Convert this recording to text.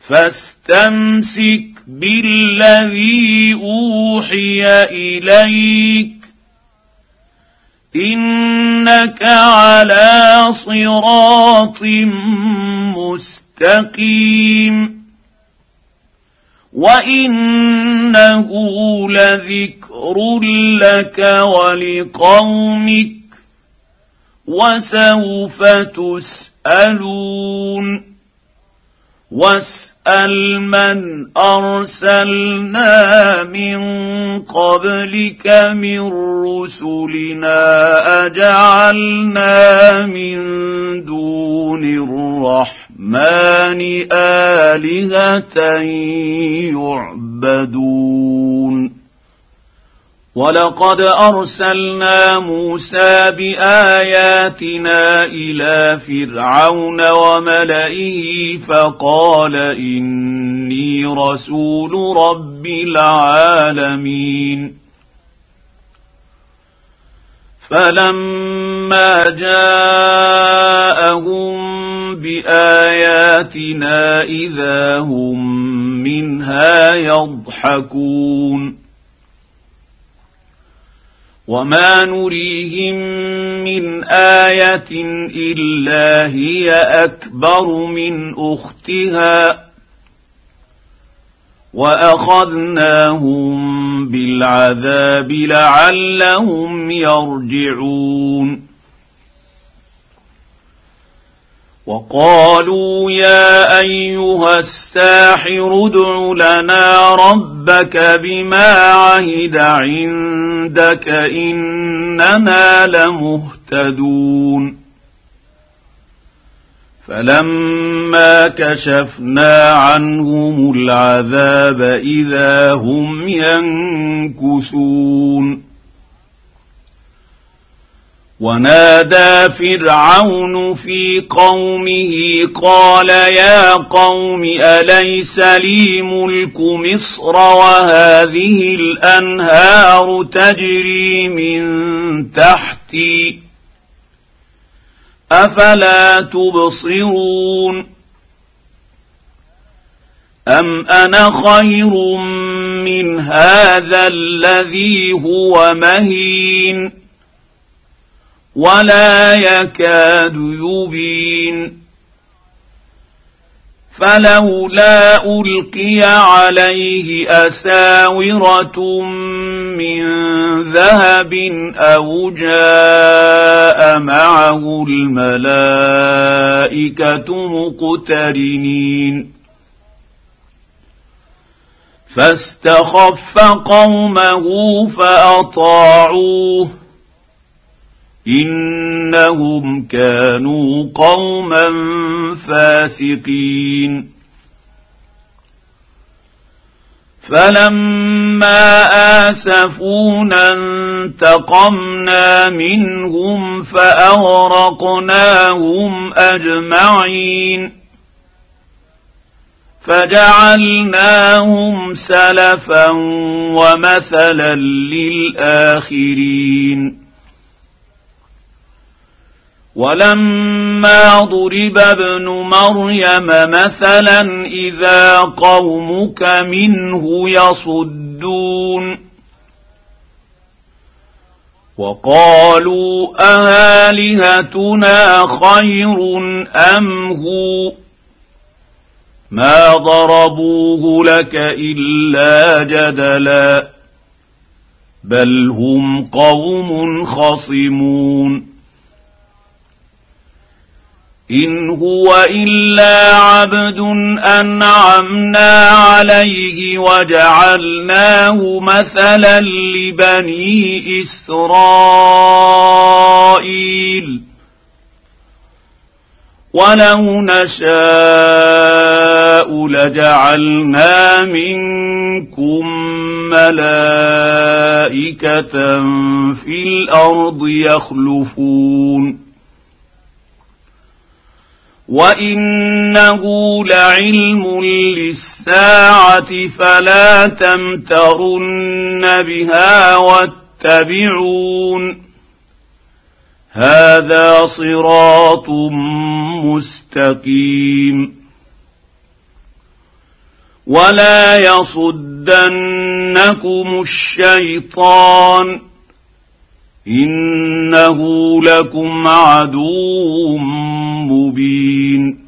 فاستمسك بالذي اوحي اليك انك على صراط مستقيم وانه لذكر لك ولقومك وسوف تسالون واسال من ارسلنا من قبلك من رسلنا اجعلنا من دون الرحمن آلهة يعبدون ولقد أرسلنا موسى بآياتنا إلى فرعون وملئه فقال إني رسول رب العالمين فلما جاءهم بآياتنا إذا هم منها يضحكون وما نريهم من آية إلا هي أكبر من أختها وأخذناهم بالعذاب لعلهم يرجعون وقالوا يا أيها الساحر ادع لنا ربك بما عهد عندك إننا لمهتدون فلما كشفنا عنهم العذاب إذا هم ينكثون ونادى فرعون في قومه قال يا قوم أليس لي ملك مصر وهذه الأنهار تجري من تحتي أفلا تبصرون أم أنا خير من هذا الذي هو مهين ولا يكاد يبين فلولا ألقي عليه أساورة من ذهب أو جاء معه الملائكة مقترنين فاستخف قومه فأطاعوه إنهم كانوا قوما فاسقين فلما آسفونا انتقمنا منهم فأغرقناهم أجمعين فجعلناهم سلفا ومثلا للآخرين ولما ضرب ابن مريم مثلا إذا قومك منه يصدون وقالوا أآلهتنا خير أم هو ما ضربوه لك إلا جدلا بل هم قوم خصمون إن هو إلا عبد أنعمنا عليه وجعلناه مثلا لبني إسرائيل ولو نشاء لجعلنا منكم ملائكة في الأرض يخلفون وإنه لعلم للساعة فلا تمترن بها واتبعون هذا صراط مستقيم ولا يصدنكم الشيطان انه لكم عدو مبين